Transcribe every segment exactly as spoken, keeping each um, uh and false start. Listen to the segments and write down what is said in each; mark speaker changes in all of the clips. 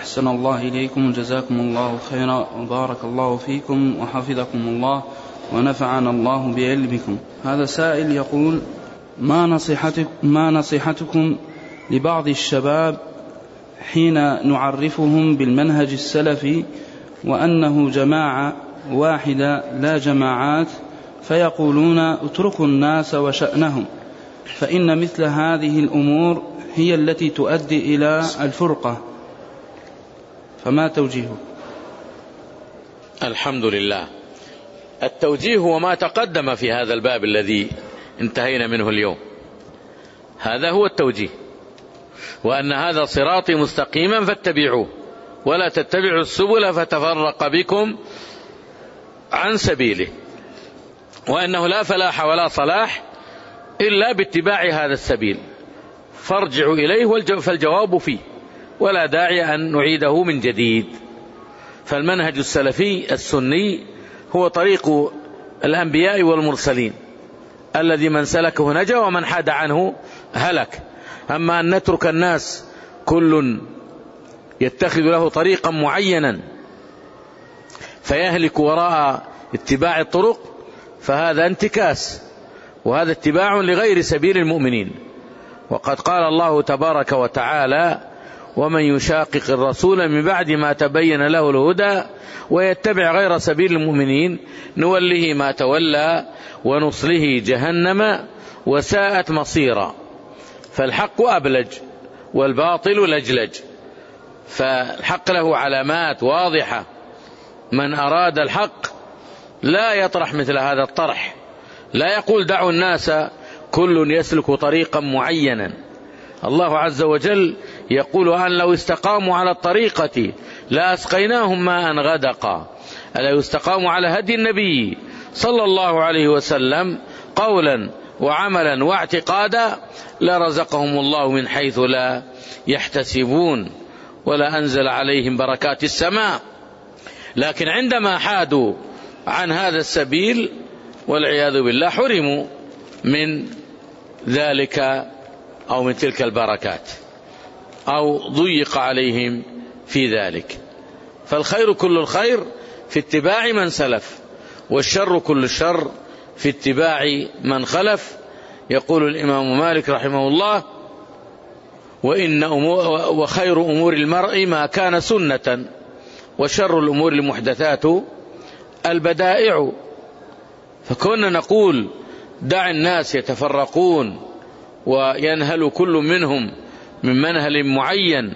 Speaker 1: أحسن الله إليكم وجزاكم الله خيرا وبارك الله فيكم وحفظكم الله ونفعنا الله بعلمكم. هذا سائل يقول: ما نصيحتك ما نصيحتكم لبعض الشباب حين نعرفهم بالمنهج السلفي وأنه جماعة واحدة لا جماعات، فيقولون اتركوا الناس وشأنهم، فإن مثل هذه الأمور هي التي تؤدي إلى الفرقة، فما توجيهه؟
Speaker 2: الحمد لله. التوجيه هو ما تقدم في هذا الباب الذي انتهينا منه اليوم، هذا هو التوجيه، وأن هذا صراطي مستقيما فاتبعوه ولا تتبعوا السبل فتفرق بكم عن سبيله، وأنه لا فلاح ولا صلاح إلا باتباع هذا السبيل، فارجعوا إليه فالجواب فيه، ولا داعي أن نعيده من جديد. فالمنهج السلفي السني هو طريق الأنبياء والمرسلين الذي من سلكه نجا ومن حاد عنه هلك. أما أن نترك الناس كل يتخذ له طريقا معينا فيهلك وراء اتباع الطرق، فهذا انتكاس، وهذا اتباع لغير سبيل المؤمنين. وقد قال الله تبارك وتعالى: ومن يشاقق الرسول من بعد ما تبين له الهدى ويتبع غير سبيل المؤمنين نوله ما تولى ونصله جهنم وساءت مصيرا. فالحق أبلج والباطل لجلج، فالحق له علامات واضحة، من أراد الحق لا يطرح مثل هذا الطرح، لا يقول دعوا الناس كل يسلك طريقا معينا. الله عز وجل يقول: أن لو استقاموا على الطريقة لأسقيناهم ماء غدقا. ألا يستقاموا على هدي النبي صلى الله عليه وسلم قولا وعملا واعتقادا لرزقهم الله من حيث لا يحتسبون ولا أنزل عليهم بركات السماء. لكن عندما حادوا عن هذا السبيل والعياذ بالله حرموا من ذلك أو من تلك البركات، أو ضيق عليهم في ذلك. فالخير كل الخير في اتباع من سلف، والشر كل الشر في اتباع من خلف. يقول الإمام مالك رحمه الله: وإن أمور وخير أمور المرء ما كان سنة، وشر الأمور المحدثات البدائع. فكنا نقول دع الناس يتفرقون وينهل كل منهم من منهل معين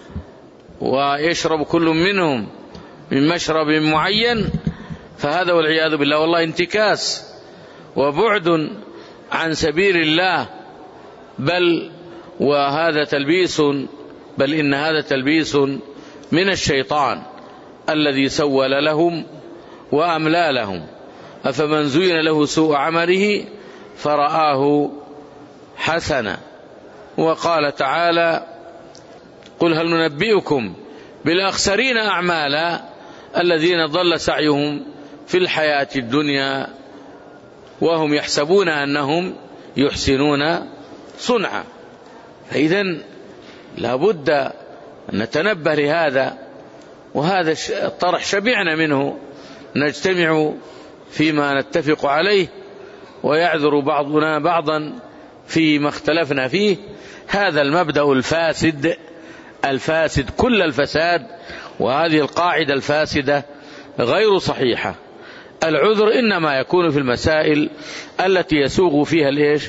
Speaker 2: ويشرب كل منهم من مشرب معين، فهذا والعياذ بالله والله انتكاس وبعد عن سبيل الله، بل وهذا تلبيس، بل إن هذا تلبيس من الشيطان الذي سول لهم وأملى لهم. أفمن زين له سوء عمله فرآه حسنا. وقال تعالى: قل هل ننبئكم بالأخسرين أعمالا الذين ضل سعيهم في الحياة الدنيا وهم يحسبون أنهم يحسنون صنعا. فإذن لابد أن نتنبه لهذا، وهذا الطرح شبعنا منه، نجتمع فيما نتفق عليه ويعذر بعضنا بعضا فيما اختلفنا فيه. هذا المبدأ الفاسد الفاسد كل الفساد، وهذه القاعدة الفاسدة غير صحيحة. العذر إنما يكون في المسائل التي يسوغ فيها الإيش؟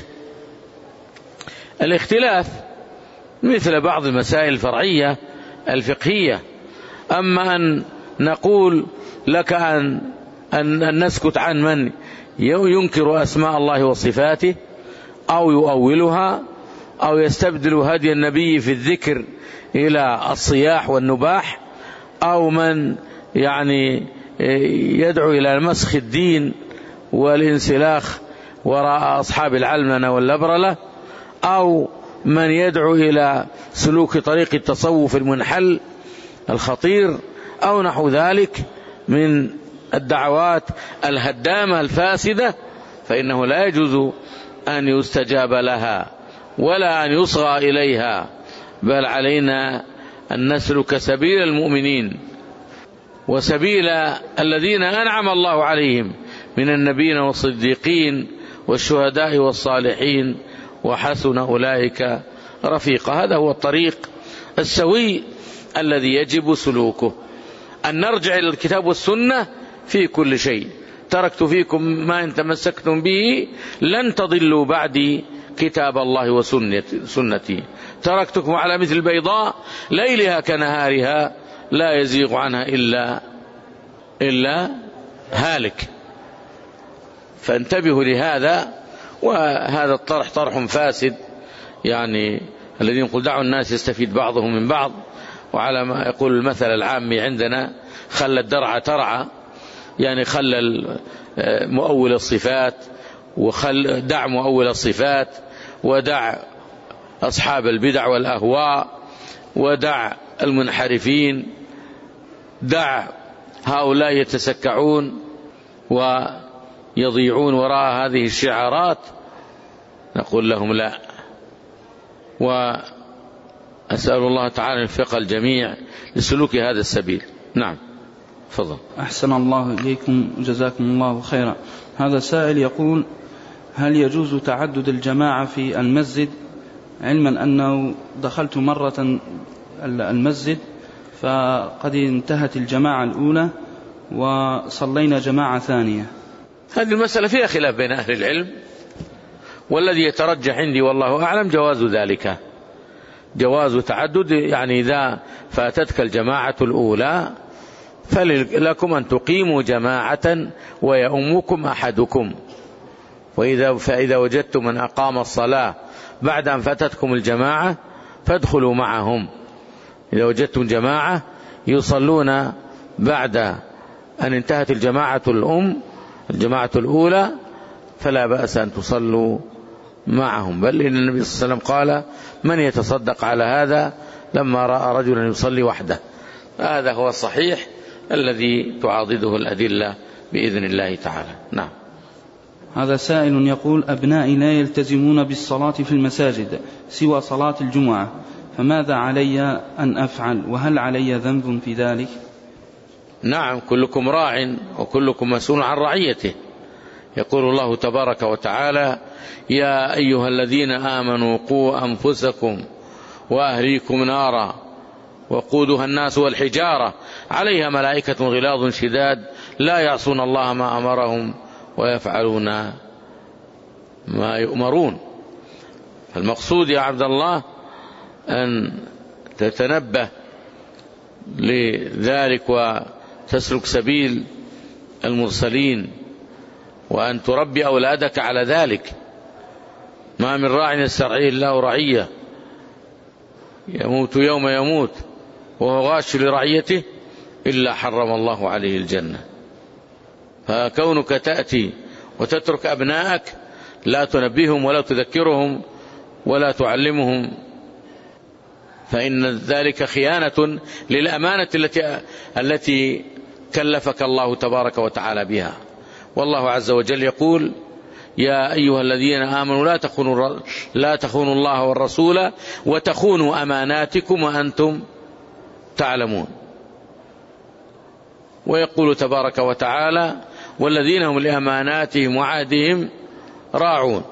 Speaker 2: الاختلاف، مثل بعض المسائل الفرعية الفقهية. أما أن نقول لك أن, أن, أن نسكت عن من ينكر أسماء الله وصفاته أو يؤولها أو يستبدل هدي النبي في الذكر إلى الصياح والنباح، أو من يعني يدعو إلى مسخ الدين والانسلاخ وراء أصحاب العلمنة واللبرلة، أو من يدعو إلى سلوك طريق التصوف المنحل الخطير، أو نحو ذلك من الدعوات الهدامة الفاسدة، فإنه لا يجوز أن يستجاب لها ولا أن يصغى إليها، بل علينا أن نسلك سبيل المؤمنين وسبيل الذين أنعم الله عليهم من النبيين والصديقين والشهداء والصالحين وحسن أولئك رفيقا. هذا هو الطريق السوي الذي يجب سلوكه، أن نرجع إلى الكتاب والسنة في كل شيء. تركت فيكم ما إن تمسكتم به لن تضلوا بعدي كتاب الله وسنتي، تركتكم على مثل البيضاء ليلها كنهارها لا يزيغ عنها إلا إلا هالك. فانتبهوا لهذا. وهذا الطرح طرح فاسد، يعني الذين يقول دعوا الناس يستفيد بعضهم من بعض، وعلى ما يقول المثل العامي عندنا خلى الدرع ترعى، يعني خلى مؤول الصفات وخل دع مؤول الصفات ودع أصحاب البدع والأهواء ودع المنحرفين، دع هؤلاء يتسكعون ويضيعون وراء هذه الشعارات. نقول لهم لا، وأسأل الله تعالى الفقه الجميع لسلوك هذا السبيل. نعم تفضل.
Speaker 1: أحسن الله إليكم جزاكم الله خيرا. هذا سائل يقول: هل يجوز تعدد الجماعة في المسجد، علما أنه دخلت مرة المسجد فقد انتهت الجماعة الأولى وصلينا جماعة ثانية؟
Speaker 2: هذه المسألة فيها خلاف بين أهل العلم، والذي يترجح عندي والله أعلم جواز ذلك، جواز تعدد. يعني إذا فاتتك الجماعة الأولى فلكم أن تقيموا جماعة ويؤمكم أحدكم، وإذا فإذا وجدتم من أقام الصلاة بعد أن فاتتكم الجماعة فادخلوا معهم. إذا وجدتم جماعة يصلون بعد أن انتهت الجماعة الأم الجماعة الأولى فلا بأس أن تصلوا معهم، بل إن النبي صلى الله عليه وسلم قال: من يتصدق على هذا لما رأى رجلا يصلي وحده. هذا هو الصحيح الذي تعاضده الأدلة بإذن الله تعالى. نعم.
Speaker 1: هذا سائل يقول: أبنائي لا يلتزمون بالصلاة في المساجد سوى صلاة الجمعة، فماذا علي أن أفعل، وهل علي ذنب في ذلك؟
Speaker 2: نعم، كلكم راع وكلكم مسؤول عن رعيته. يقول الله تبارك وتعالى: يا أيها الذين آمنوا قوا أنفسكم وأهليكم نارا وقودها الناس والحجارة عليها ملائكة غلاظ شداد لا يعصون الله ما أمرهم ويفعلون ما يؤمرون. المقصود يا عبد الله أن تتنبه لذلك وتسلك سبيل المرسلين، وأن تربي أولادك على ذلك. ما من راع يسترعيه الله رعية يموت يوم يموت وهو غاش لرعيته إلا حرم الله عليه الجنة. فكونك تأتي وتترك أبنائك لا تنبيهم ولا تذكرهم ولا تعلمهم فإن ذلك خيانة للأمانة التي التي كلفك الله تبارك وتعالى بها. والله عز وجل يقول: يا أيها الذين آمنوا لا تخونوا لا تخونوا الله والرسول وتخونوا أماناتكم وأنتم تعلمون. ويقول تبارك وتعالى: والذين هم لأماناتهم وعهدهم راعون.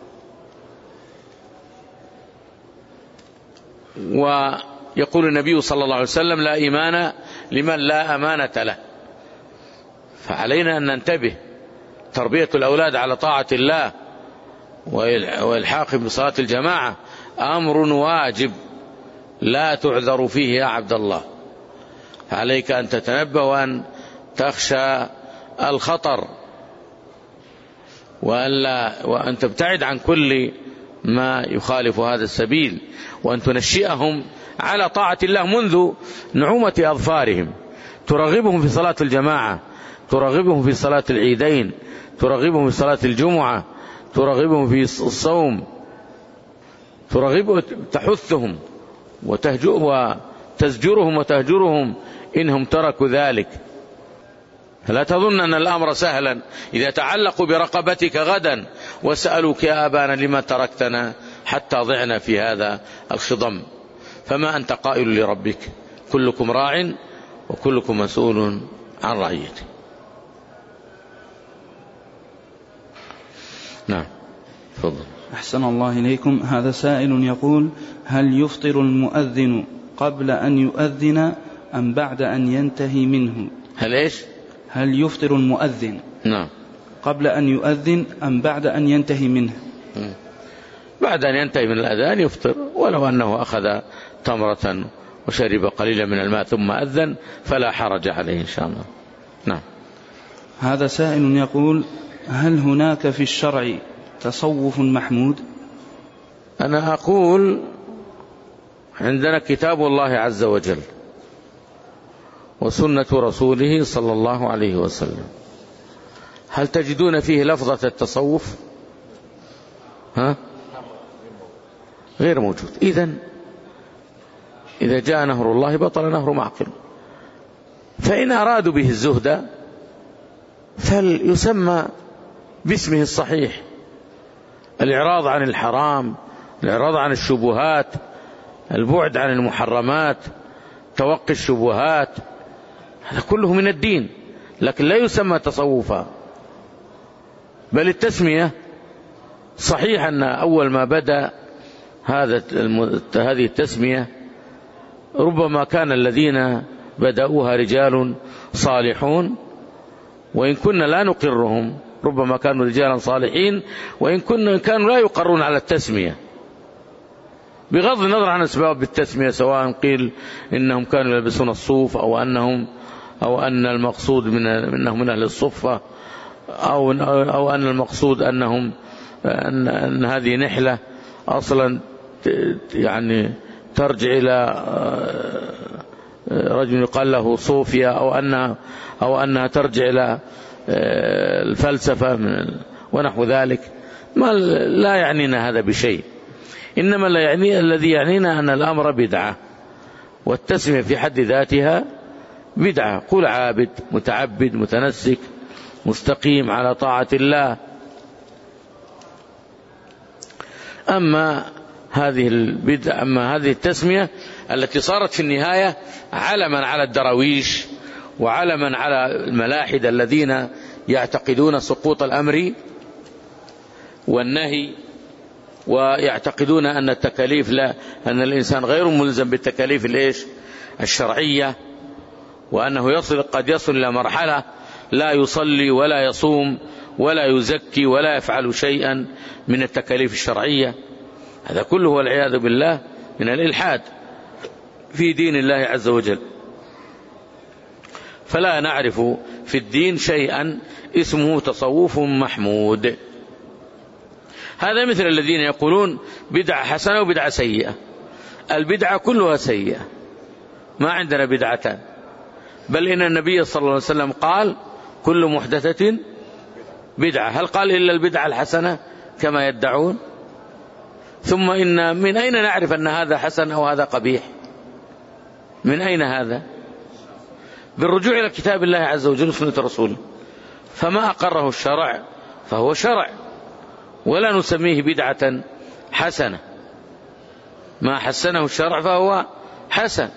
Speaker 2: ويقول النبي صلى الله عليه وسلم: لا إيمان لمن لا أمانة له. فعلينا أن ننتبه. تربية الأولاد على طاعة الله والحاقهم بصلاة الجماعة أمر واجب لا تعذر فيه يا عبد الله. عليك أن تتنبه وأن تخشى الخطر وأن, وأن تبتعد عن كل ما يخالف هذا السبيل، وأن تنشئهم على طاعة الله منذ نعومة أظفارهم. ترغبهم في صلاة الجماعة، ترغبهم في صلاة العيدين، ترغبهم في صلاة الجمعة، ترغبهم في الصوم، ترغبهم تحثهم وتزجرهم وتهجرهم إنهم تركوا ذلك. فلا تظن أن الأمر سهلا. إذا تعلقوا برقبتك غدا وسألوك: يا أبانا لما تركتنا حتى ضعنا في هذا الخضم؟ فما أنت قائل لربك كلكم راع وكلكم مسؤول عن رعيته. نعم تفضل.
Speaker 1: أحسن الله إليكم. هذا سائل يقول: هل يفطر المؤذن قبل أن يؤذن أم بعد أن ينتهي منه؟
Speaker 2: هل إيش؟
Speaker 1: هل يفطر المؤذن
Speaker 2: نعم
Speaker 1: قبل أن يؤذن أم بعد أن ينتهي منه؟
Speaker 2: م. بعد أن ينتهي من الأذان يفطر، ولو أنه أخذ تمرة وشرب قليلا من الماء ثم أذن فلا حرج عليه إن شاء الله. نعم.
Speaker 1: هذا سائل يقول: هل هناك في الشرع تصوف محمود؟
Speaker 2: أنا أقول عندنا كتاب الله عز وجل وسنة رسوله صلى الله عليه وسلم، هل تجدون فيه لفظة التصوف؟ ها؟ غير موجود. إذن إذا جاء نهر الله بطل نهر معقل. فإن أرادوا به الزهد فليسمى باسمه الصحيح: الإعراض عن الحرام، الإعراض عن الشبهات، البعد عن المحرمات، توقي الشبهات، هذا كله من الدين، لكن لا يسمى تصوفا. بل التسمية صحيح أن أول ما بدأ هذا هذه التسمية ربما كان الذين بدأوها رجال صالحون، وإن كنا لا نقرهم، ربما كانوا رجالا صالحين وإن كنا كانوا لا يقرون على التسمية، بغض النظر عن أسباب التسمية، سواء قيل إنهم كانوا يلبسون الصوف أو أنهم أو أن المقصود من أنهم من أهل الصفة أو أو أن المقصود أنهم أن, أن هذه نحلة أصلا يعني ترجع إلى رجل يقال له صوفيا، أو أنها أو أنها ترجع إلى الفلسفة من ونحو ذلك. ما لا يعنينا هذا بشيء، إنما لا يعني الذي يعنينا أن الأمر بدعة، والتسمية في حد ذاتها بدعة. قل عابد، متعبد، متنسك، مستقيم على طاعة الله. أما هذه البدعة أما هذه التسمية التي صارت في النهاية علما على الدراويش وعلما على الملاحدة الذين يعتقدون سقوط الأمر والنهي، ويعتقدون أن التكاليف لا أن الإنسان غير ملزم بالتكاليف الإيش الشرعية، وأنه يصل قد يصل إلى مرحلة لا يصلي ولا يصوم ولا يزكي ولا يفعل شيئا من التكاليف الشرعية. هذا كله والعياذ بالله من الإلحاد في دين الله عز وجل. فلا نعرف في الدين شيئا اسمه تصوف محمود. هذا مثل الذين يقولون بدعة حسنة وبدعة سيئة. البدعة كلها سيئة، ما عندنا بدعتان، بل إن النبي صلى الله عليه وسلم قال كل محدثة بدعة. هل قال إلا البدعة الحسنة كما يدعون؟ ثم إن من أين نعرف أن هذا حسن أو هذا قبيح؟ من أين هذا؟ بالرجوع إلى كتاب الله عز وجل وسنة رسوله. فما أقره الشرع فهو شرع، ولا نسميه بدعة حسنة. ما حسنه الشرع فهو حسن،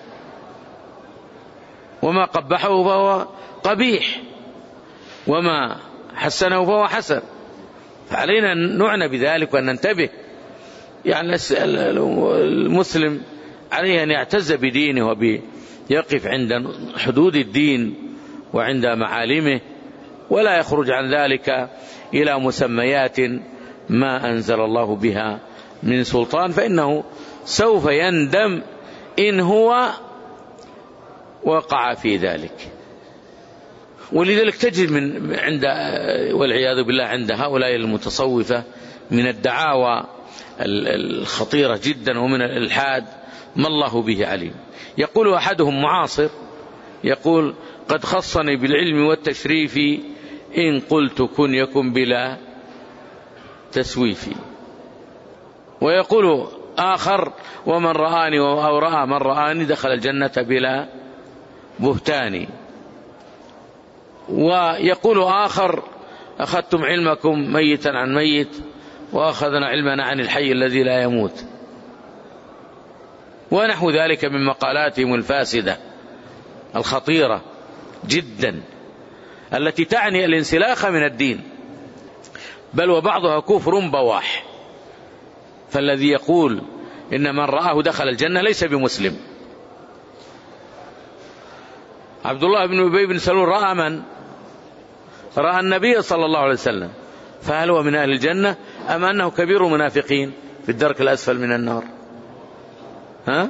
Speaker 2: وما قبحه فهو قبيح، وما حسنه فهو حسن. فعلينا أن نعنى بذلك وأن ننتبه. يعني المسلم عليه أن يعتز بدينه ويقف عند حدود الدين وعند معالمه، ولا يخرج عن ذلك إلى مسميات ما أنزل الله بها من سلطان، فإنه سوف يندم إن هو وقع في ذلك. ولذلك تجد من عند والعياذ بالله عند هؤلاء المتصوفة من الدعاوى الخطيرة جدا ومن الإلحاد ما الله به عليم. يقول أحدهم معاصر، يقول قد خصني بالعلم والتشريف إن قلت كن يكن بلا تسويف. ويقول آخر ومن رآني أو رأى من رآني دخل الجنة بلا بهتان. ويقول آخر أخذتم علمكم ميتا عن ميت وأخذنا علمنا عن الحي الذي لا يموت. ونحو ذلك من مقالاتهم الفاسدة الخطيرة جدا التي تعني الانسلاخ من الدين، بل وبعضها كفر بواح. فالذي يقول إن من رآه دخل الجنة ليس بمسلم. عبد الله بن أبي بن سلول رأى من؟ رأى النبي صلى الله عليه وسلم، فهل هو من أهل الجنة أم أنه كبير منافقين في الدرك الأسفل من النار؟ ها؟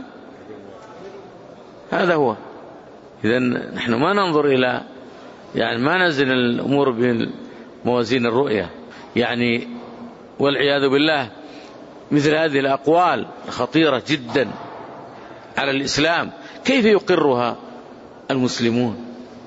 Speaker 2: هذا هو. إذن نحن ما ننظر إلى، يعني ما نزل الأمور بموازين الرؤية، يعني والعياذ بالله مثل هذه الأقوال خطيرة جدا على الإسلام، كيف يقرها المسلمون؟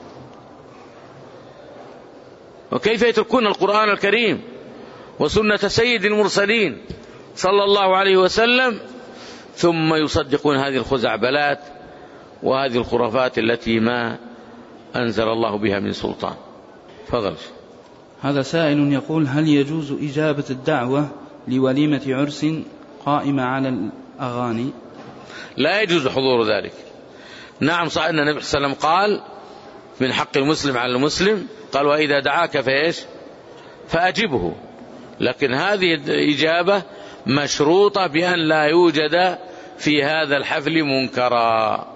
Speaker 2: وكيف يتركون القرآن الكريم وسنة سيد المرسلين صلى الله عليه وسلم ثم يصدقون هذه الخزعبلات وهذه الخرافات التي ما أنزل الله بها من سلطان؟ فضل.
Speaker 1: هذا سائل يقول: هل يجوز إجابة الدعوة لوليمة عرس قائمة على الأغاني؟
Speaker 2: لا يجوز حضور ذلك. نعم صح أن النبي صلى الله عليه وسلم قال من حق المسلم على المسلم، قال وإذا دعاك فإيش فأجبه، لكن هذه الإجابة مشروطة بأن لا يوجد في هذا الحفل منكرا،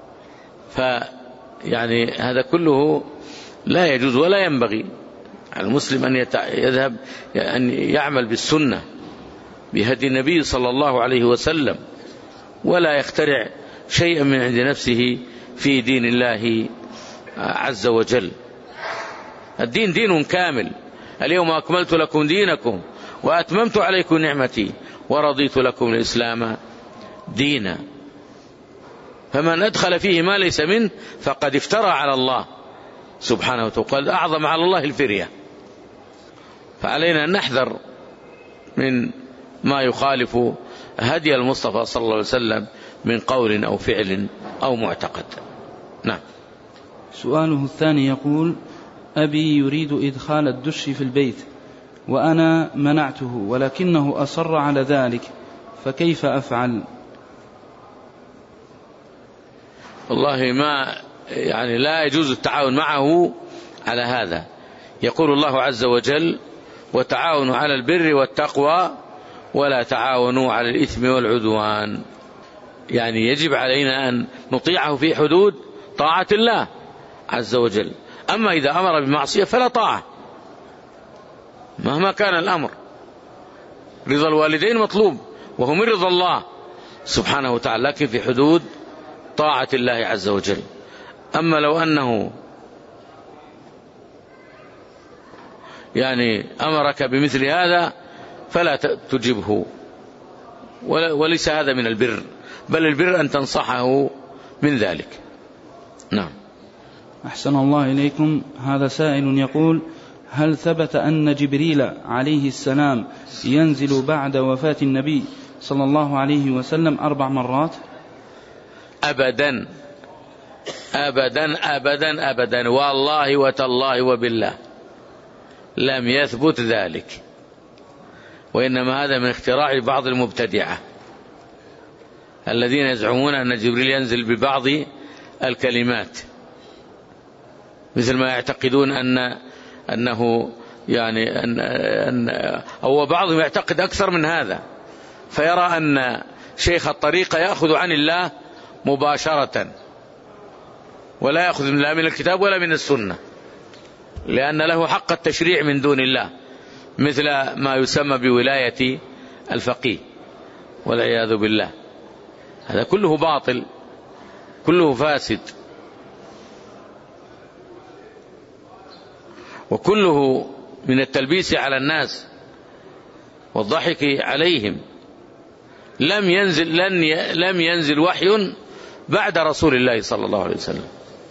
Speaker 2: فيعني هذا كله لا يجوز ولا ينبغي على المسلم أن يذهب أن يعمل بالسنة بهدي النبي صلى الله عليه وسلم، ولا يخترع شيئا من عند نفسه في دين الله عز وجل. الدين دين كامل، اليوم أكملت لكم دينكم وأتممت عليكم نعمتي ورضيت لكم الإسلام دينا، فمن أدخل فيه ما ليس منه فقد افترى على الله سبحانه وتعالى، أعظم على الله الفرية. فعلينا أن نحذر من ما يخالف هدي المصطفى صلى الله عليه وسلم من قول أو فعل أو معتقد. نعم.
Speaker 1: سؤاله الثاني يقول: أبي يريد إدخال الدش في البيت وأنا منعته ولكنه أصر على ذلك، فكيف أفعل؟
Speaker 2: والله ما يعني لا يجوز التعاون معه على هذا. يقول الله عز وجل: وتعاونوا على البر والتقوى ولا تعاونوا على الإثم والعدوان. يعني يجب علينا أن نطيعه في حدود طاعة الله عز وجل، أما إذا أمر بمعصية فلا طاعة مهما كان الأمر. رضا الوالدين مطلوب وهو من رضا الله سبحانه وتعالى، لكن في حدود طاعة الله عز وجل. أما لو أنه يعني أمرك بمثل هذا فلا تجبه، وليس هذا من البر، بل البر أن تنصحه من ذلك. نعم.
Speaker 1: أحسن الله إليكم. هذا سائل يقول: هل ثبت أن جبريل عليه السلام ينزل بعد وفاة النبي صلى الله عليه وسلم أربع مرات؟
Speaker 2: أبدا أبدا أبدا أبدا، والله وتالله وبالله لم يثبت ذلك، وإنما هذا من اختراع بعض المبتدعة الذين يزعمون أن جبريل ينزل ببعض الكلمات، مثل ما يعتقدون أن أنه يعني أن أن أو بعضهم يعتقد أكثر من هذا، فيرى أن شيخ الطريقة يأخذ عن الله مباشرة ولا يأخذ لا من الكتاب ولا من السنة، لأن له حق التشريع من دون الله، مثل ما يسمى بولاية الفقيه والعياذ بالله. هذا كله باطل، كله فاسد، وكله من التلبيس على الناس والضحك عليهم. لم ينزل لن ي... لم ينزل وحي بعد رسول الله صلى الله عليه وسلم.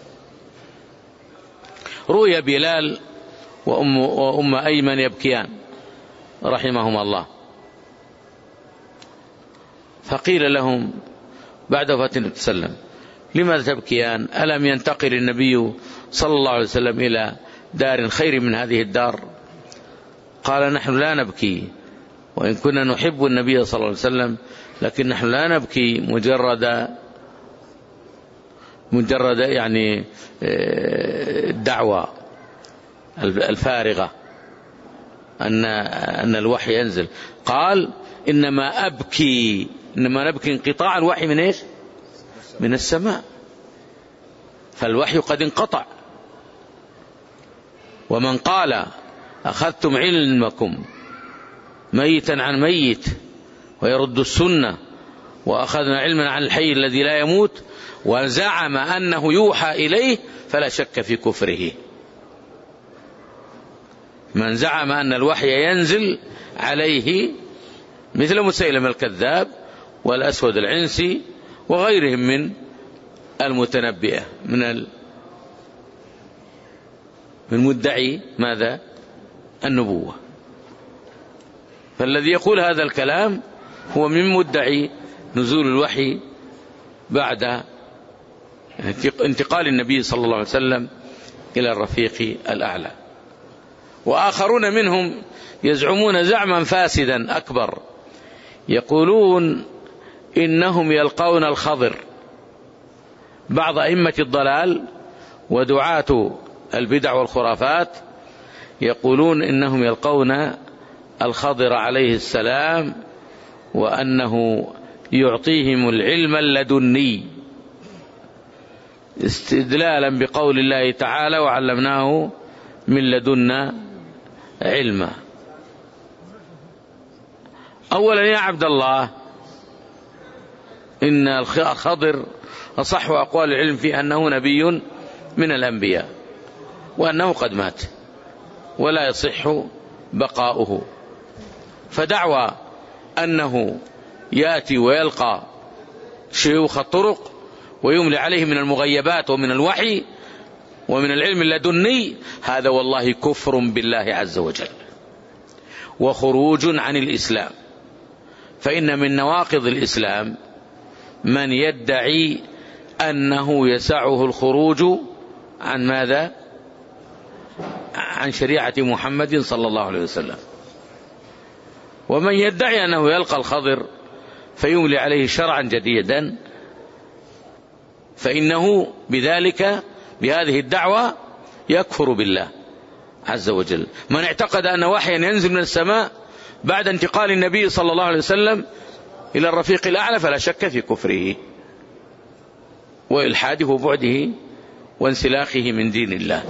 Speaker 2: روي بلال وأم, وأم أيمن يبكيان رحمهما الله، فقيل لهم بعد وفاة النبي صلى الله عليه وسلم: لماذا تبكيان؟ ألم ينتقل النبي صلى الله عليه وسلم إلى دار خير من هذه الدار؟ قال: نحن لا نبكي، وإن كنا نحب النبي صلى الله عليه وسلم لكن نحن لا نبكي مجرد مجرد يعني الدعوة الفارغة أن أن الوحي ينزل. قال إنما أبكي إنما نبكي انقطاع الوحي من إيش؟ من السماء، فالوحي قد انقطع. ومن قال أخذتم علمكم ميتا عن ميت ويرد السنة، وأخذنا علما عن الحي الذي لا يموت، وزعم أنه يوحى إليه، فلا شك في كفره. من زعم أن الوحي ينزل عليه مثل مسيلمة الكذاب والأسود العنسي وغيرهم من المتنبئة من ال... من مدعي ماذا؟ النبوة. فالذي يقول هذا الكلام هو من مدعي نزول الوحي بعد انتقال النبي صلى الله عليه وسلم إلى الرفيق الأعلى. وآخرون منهم يزعمون زعما فاسدا أكبر، يقولون إنهم يلقون الخضر. بعض أئمة الضلال ودعاة البدع والخرافات يقولون إنهم يلقون الخضر عليه السلام، وأنه يعطيهم العلم اللدني، استدلالا بقول الله تعالى وعلمناه من لدنا علما. أولا يا عبد الله، إن الخضر أصح أقوال العلم في أنه نبي من الأنبياء، وأنه قد مات ولا يصح بقاؤه. فدعوى أنه يأتي ويلقى شيوخ الطرق ويملي عليه من المغيبات ومن الوحي ومن العلم اللدني، هذا والله كفر بالله عز وجل وخروج عن الإسلام. فإن من نواقض الإسلام من يدعي أنه يسعه الخروج عن ماذا؟ عن شريعة محمد صلى الله عليه وسلم. ومن يدعي أنه يلقى الخضر فيملي عليه شرعا جديدا، فإنه بذلك بهذه الدعوة يكفر بالله عز وجل. من اعتقد أن وحيا ينزل من السماء بعد انتقال النبي صلى الله عليه وسلم إلى الرفيق الأعلى فلا شك في كفره وإلحاده وبعده وانسلاخه من دين الله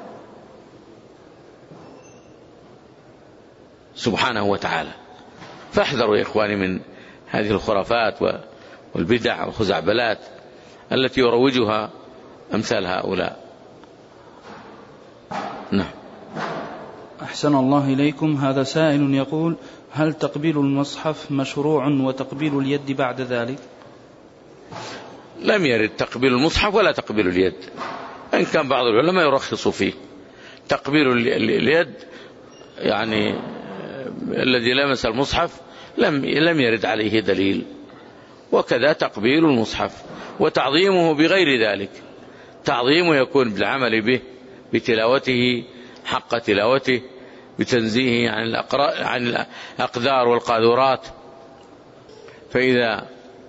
Speaker 2: سبحانه وتعالى. فاحذروا يا إخواني من هذه الخرافات والبدع والخزعبلات التي يروجها أمثال هؤلاء. نعم.
Speaker 1: أحسن الله إليكم. هذا سائل يقول: هل تقبيل المصحف مشروع وتقبيل اليد بعد ذلك؟
Speaker 2: لم يرد تقبيل المصحف ولا تقبيل اليد، إن كان بعض العلماء يرخص فيه. تقبيل اليد يعني الذي لمس المصحف لم لم يرد عليه دليل، وكذا تقبيل المصحف وتعظيمه بغير ذلك. تعظيمه يكون بالعمل به، بتلاوته حق تلاوته، بتنزيهه عن عن الأقدار والقاذورات. فإذا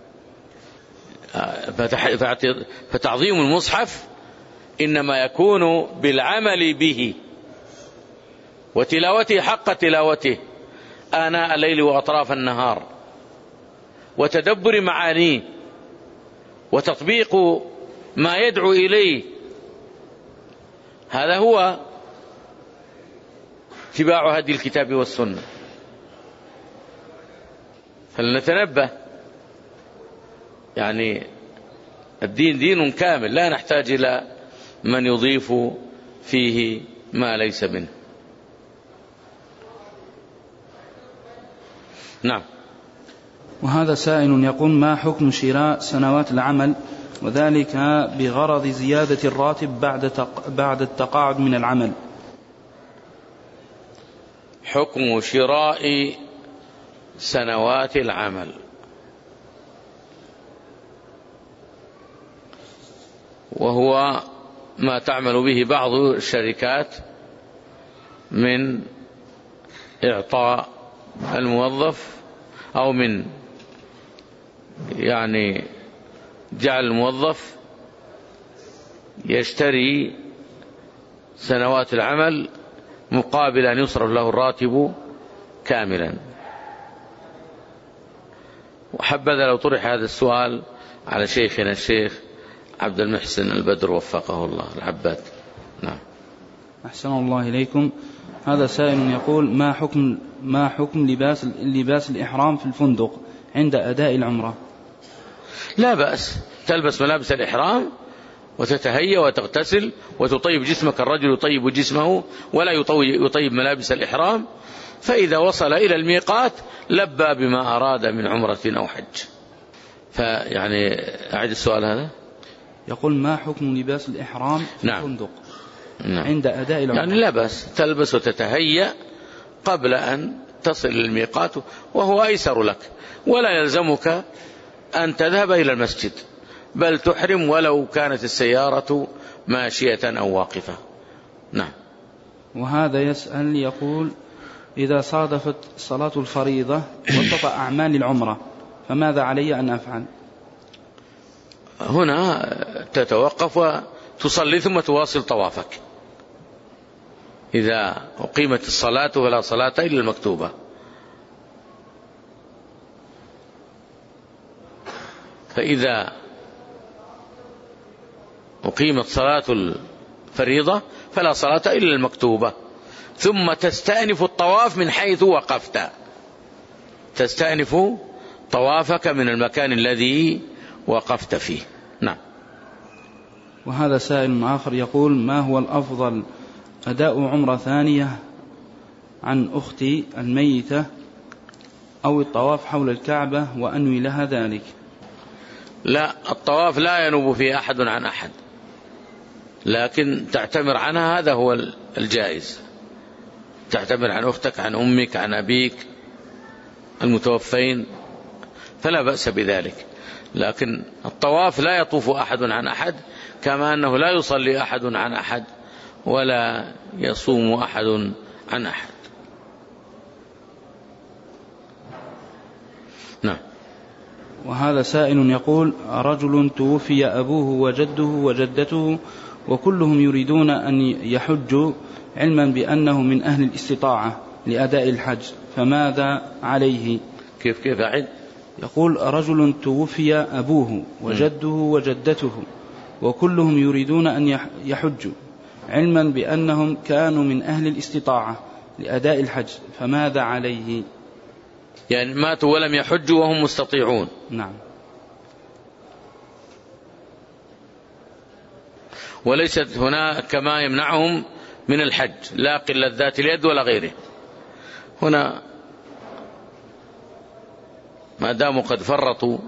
Speaker 2: فتعظيم المصحف إنما يكون بالعمل به وتلاوته حق تلاوته آناء الليل وأطراف النهار، وتدبر معانيه وتطبيق ما يدعو إليه. هذا هو اتباع هدي الكتاب والسنة. فلنتنبه، يعني الدين دين كامل، لا نحتاج إلى من يضيف فيه ما ليس منه. نعم.
Speaker 1: وهذا سائل يقول: ما حكم شراء سنوات العمل وذلك بغرض زيادة الراتب بعد بعد التقاعد من العمل؟
Speaker 2: حكم شراء سنوات العمل، وهو ما تعمل به بعض الشركات من إعطاء الموظف أو من يعني جعل الموظف يشتري سنوات العمل مقابل أن يصرف له الراتب كاملا. وحبذا لو طرح هذا السؤال على شيخنا الشيخ عبد المحسن البدر وفقه الله العباد. نعم.
Speaker 1: أحسن الله إليكم. هذا سائل يقول ما حكم ما حكم لباس لباس الإحرام في الفندق عند أداء العمرة؟
Speaker 2: لا بأس، تلبس ملابس الإحرام وتتهيأ وتغتسل وتطيب جسمك، الرجل يطيب جسمه ولا يطيب ملابس الإحرام، فإذا وصل إلى الميقات لبى بما أراد من عمرة أو حج. فيعني أعد السؤال هذا.
Speaker 1: يقول ما حكم لباس الإحرام في
Speaker 2: نعم.
Speaker 1: الفندق
Speaker 2: نعم.
Speaker 1: عند أداء العمرة؟
Speaker 2: يعني لا بأس، تلبس وتتهيأ قبل أن تصل للميقات وهو أيسر لك، ولا يلزمك أن تذهب إلى المسجد، بل تحرم ولو كانت السيارة ماشية أو واقفة. نعم.
Speaker 1: وهذا يسأل يقول إذا صادفت صلاة الفريضة وسط أعمال العمرة فماذا علي أن أفعل؟
Speaker 2: هنا تتوقف وتصلي ثم تواصل طوافك. إذا أقيمت الصلاة فلا صلاة إلا المكتوبة. فإذا أقيمت صلاة الفريضة فلا صلاة إلا المكتوبة، ثم تستأنف الطواف من حيث وقفت، تستأنف طوافك من المكان الذي وقفت فيه. نعم.
Speaker 1: وهذا سائل آخر يقول ما هو الأفضل، أداء عمرة ثانية عن أختي الميتة أو الطواف حول الكعبة وأنوي لها ذلك؟
Speaker 2: لا، الطواف لا ينوب فيه أحد عن أحد، لكن تعتمر عنها، هذا هو الجائز. تعتمر عن أختك، عن أمك، عن أبيك المتوفين، فلا بأس بذلك. لكن الطواف لا يطوف أحد عن أحد، كما أنه لا يصلي أحد عن أحد ولا يصوم أحد عن أحد. نعم.
Speaker 1: وهذا سائل يقول رجل توفي أبوه وجده وجدته وكلهم يريدون أن يحجوا علما بأنه من أهل الاستطاعة لأداء الحج، فماذا عليه؟
Speaker 2: كيف كيف أعد؟
Speaker 1: يقول رجل توفي أبوه وجده وجدته وكلهم يريدون أن يحجوا علما بأنهم كانوا من أهل الاستطاعة لأداء الحج، فماذا عليه؟
Speaker 2: يعني ماتوا ولم يحجوا وهم مستطيعون.
Speaker 1: نعم.
Speaker 2: وليست هناك ما يمنعهم من الحج، لا قلة ذات اليد ولا غيره. هنا ما داموا قد فرطوا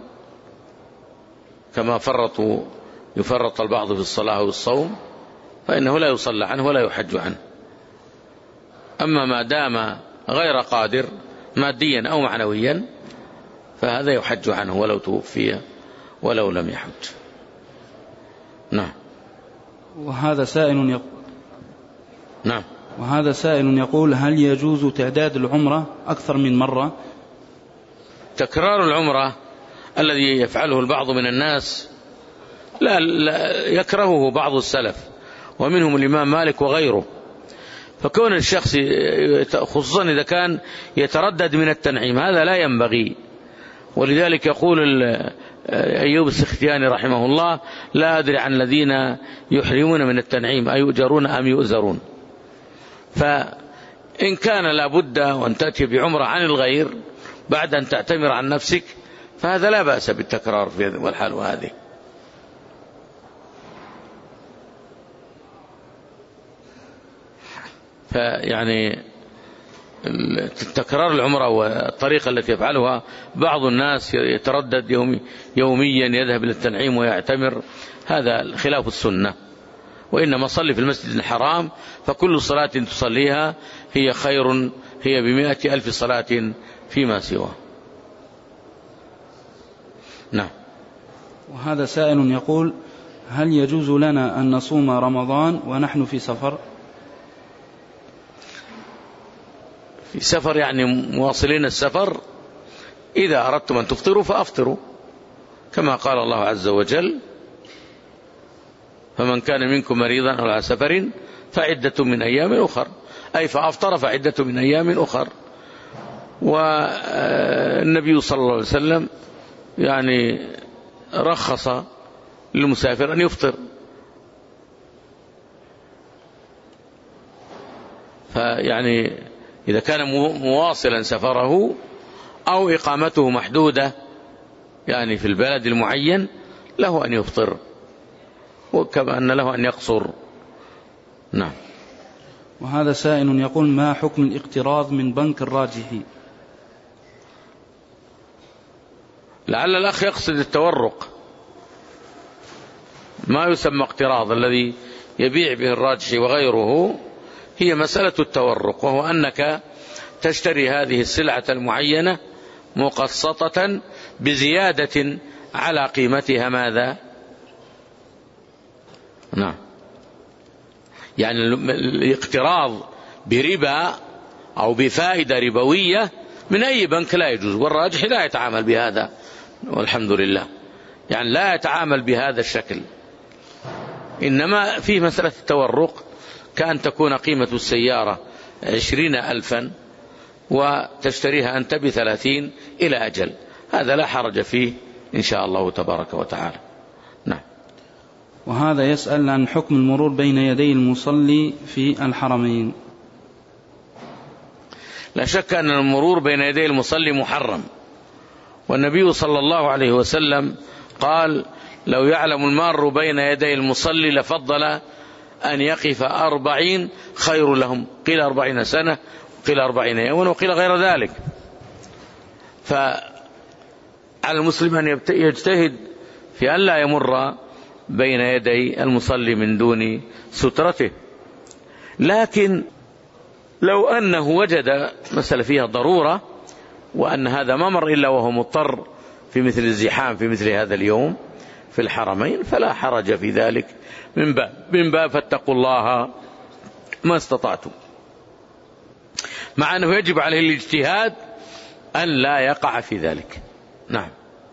Speaker 2: كما فرطوا يفرط البعض في الصلاة والصوم، فإنه لا يصلى عنه ولا يحج عنه. أما ما دام غير قادر ماديا أو معنويا فهذا يحج عنه ولو توفي ولو لم يحج. نعم.
Speaker 1: وهذا سائل يقول
Speaker 2: نعم.
Speaker 1: وهذا سائل يقول هل يجوز تعداد العمرة أكثر من مرة؟
Speaker 2: تكرار العمرة الذي يفعله البعض من الناس لا, لا يكرهه بعض السلف ومنهم الإمام مالك وغيره. فكون الشخص خصوصا إذا كان يتردد من التنعيم هذا لا ينبغي. ولذلك يقول أيوب السختياني رحمه الله لا أدري عن الذين يحرمون من التنعيم أيؤجرون أم يؤزرون. فإن كان لابد وأن تأتي بعمرة عن الغير بعد أن تعتمر عن نفسك فهذا لا بأس بالتكرار في والحال هذه. فيعني تكرار العمرة والطريقة التي يفعلها بعض الناس يتردد يومي يوميا يذهب للتنعيم ويعتمر هذا خلاف السنة. وإنما صلي في المسجد الحرام فكل صلاة تصليها هي خير هي بمئة ألف صلاة فيما سواه. نعم.
Speaker 1: وهذا سائل يقول هل يجوز لنا أن نصوم رمضان ونحن في سفر؟
Speaker 2: في سفر يعني مواصلين السفر، إذا أردتم أن تفطروا فأفطروا كما قال الله عز وجل: فمن كان منكم مريضا أو على سفر فعدة من أيام أخر، أي فأفطر فعدة من أيام أخر. والنبي صلى الله عليه وسلم يعني رخص للمسافر أن يفطر، فيعني إذا كان مواصلا سفره أو إقامته محدودة يعني في البلد المعين له أن يفطر، وكما أن له أن يقصر. نعم.
Speaker 1: وهذا سائل يقول: ما حكم الاقتراض من بنك الراجحي؟
Speaker 2: لعل الأخ يقصد التورق، ما يسمى اقتراض الذي يبيع به الراجحي وغيره، هي مسألة التورق، وهو أنك تشتري هذه السلعة المعينة مقسطة بزيادة على قيمتها. ماذا؟ نعم، يعني الاقتراض بربا أو بفائدة ربوية من أي بنك لا يجوز، والراجح لا يتعامل بهذا والحمد لله، يعني لا يتعامل بهذا الشكل. إنما في مسألة التورق كأن تكون قيمة السيارة عشرين ألفا وتشتريها أنت بثلاثين إلى أجل، هذا لا حرج فيه إن شاء الله تبارك وتعالى. نعم.
Speaker 1: وهذا يسأل عن حكم المرور بين يدي المصلي في الحرمين.
Speaker 2: لا شك أن المرور بين يدي المصلي محرم، والنبي صلى الله عليه وسلم قال: لو يعلم المار بين يدي المصلي لفضل أن يقف أربعين خير لهم، قيل أربعين سنة، قيل أربعين يوما، وقيل غير ذلك. فعلى المسلم أن يجتهد في أن لا يمر بين يدي المصلي من دون سترته. لكن لو أنه وجد مسألة فيها ضرورة وأن هذا ما مر إلا وهو مضطر في مثل الزحام في مثل هذا اليوم في الحرمين فلا حرج في ذلك، من باب من باب فاتقوا الله ما استطعتم، مع أنه يجب عليه الاجتهاد أن لا يقع في ذلك. نعم.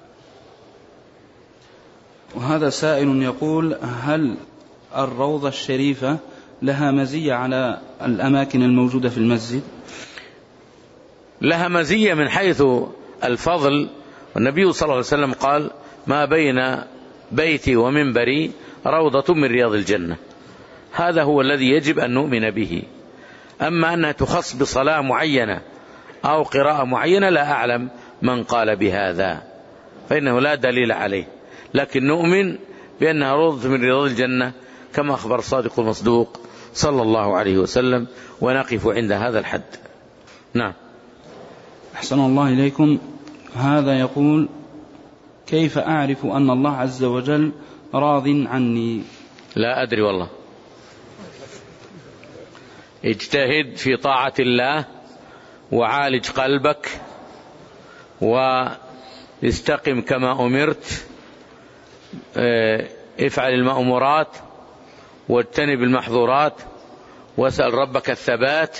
Speaker 1: وهذا سائل يقول: هل الروضة الشريفة لها مزية على الأماكن الموجودة في المسجد؟
Speaker 2: لها مزية من حيث الفضل، والنبي صلى الله عليه وسلم قال: ما بين بيتي ومنبري روضة من رياض الجنة. هذا هو الذي يجب أن نؤمن به. أما أنها تخص بصلاة معينة أو قراءة معينة لا أعلم من قال بهذا، فإنه لا دليل عليه، لكن نؤمن بأنها روضة من رياض الجنة كما أخبر الصادق المصدوق صلى الله عليه وسلم، ونقف عند هذا الحد. نعم.
Speaker 1: أحسن الله إليكم. هذا يقول: كيف أعرف أن الله عز وجل راض عني؟
Speaker 2: لا أدري والله. اجتهد في طاعة الله وعالج قلبك واستقم كما أمرت، افعل المأمورات واجتنب المحظورات، واسأل ربك الثبات،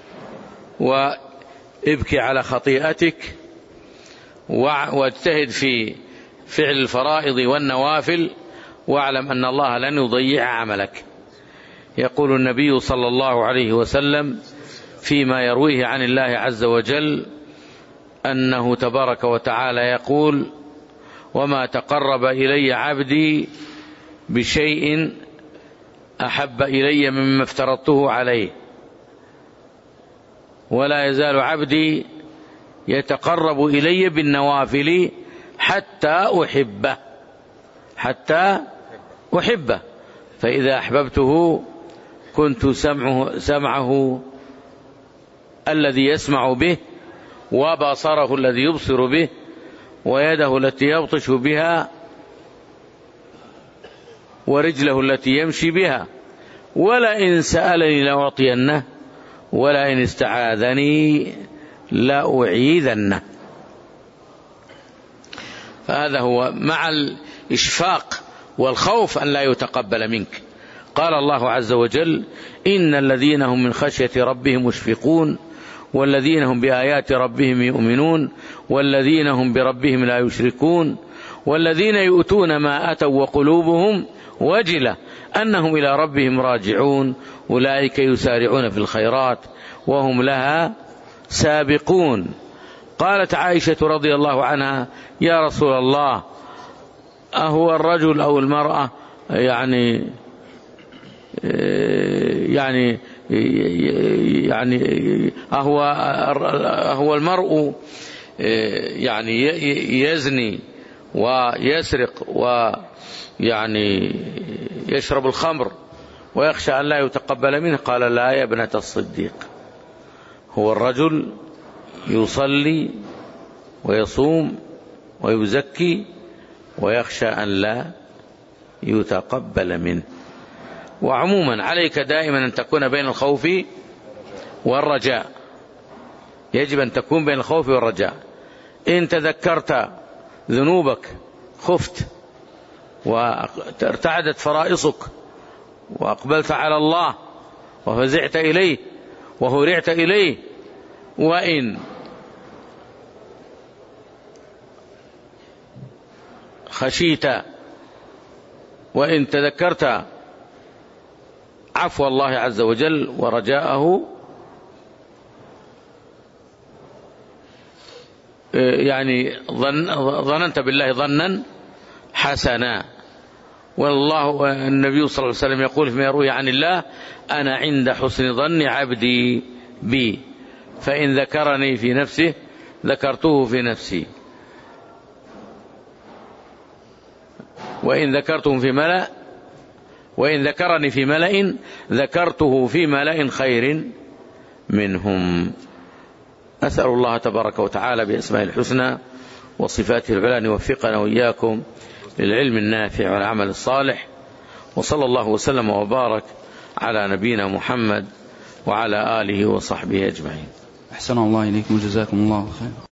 Speaker 2: وابكي على خطيئتك، واجتهد في فعل الفرائض والنوافل، واعلم أن الله لن يضيع عملك. يقول النبي صلى الله عليه وسلم فيما يرويه عن الله عز وجل أنه تبارك وتعالى يقول: وما تقرب إلي عبدي بشيء أحب إلي مما افترضته عليه، ولا يزال عبدي يتقرب إلي بالنوافل حتى أحبه حتى أحبه فإذا أحببته كنت سمعه, سمعه الذي يسمع به، وبصره الذي يبصر به، ويده التي يبطش بها، ورجله التي يمشي بها، ولئن سألني لأعطينه، ولئن استعاذني لأعيذنه. فهذا هو مع الإشفاق والخوف أن لا يتقبل منك. قال الله عز وجل: إن الذين هم من خشية ربهم مشفقون، والذين هم بآيات ربهم يؤمنون، والذين هم بربهم لا يشركون، والذين يؤتون ما أتوا وقلوبهم وجلة أنهم إلى ربهم راجعون أولئك يسارعون في الخيرات وهم لها سابقون. قالت عائشة رضي الله عنها: يا رسول الله، أهو الرجل أو المرأة يعني يعني يعني أهو أهو المرء يعني يزني ويسرق ويعني يشرب الخمر ويخشى أن لا يتقبل منه؟ قال: لا يا ابنة الصديق، هو الرجل يصلي ويصوم ويزكي ويخشى أن لا يتقبل منه. وعموما عليك دائما أن تكون بين الخوف والرجاء، يجب أن تكون بين الخوف والرجاء. إن تذكرت ذنوبك خفت وارتعدت فرائصك وأقبلت على الله وفزعت إليه وهرعت إليه. وإن خشيت وإن تذكرت عفو الله عز وجل ورجاءه، يعني ظن ظننت بالله ظنا حسنا. والله النبي صلى الله عليه وسلم يقول فيما يروي عن الله: أنا عند حسن ظن عبدي بي، فإن ذكرني في نفسه ذكرته في نفسي، وإن ذكرتهم في ملأ وإن ذكرني في ملأ ذكرته في ملأ خير منهم. أسأل الله تبارك وتعالى بأسماء الحسنى وصفاته العلى أن يوفقنا وإياكم للعلم النافع والعمل الصالح، وصلى الله وسلم وبارك على نبينا محمد وعلى آله وصحبه أجمعين.
Speaker 1: أحسن الله إليكم وجزاكم الله خيرا.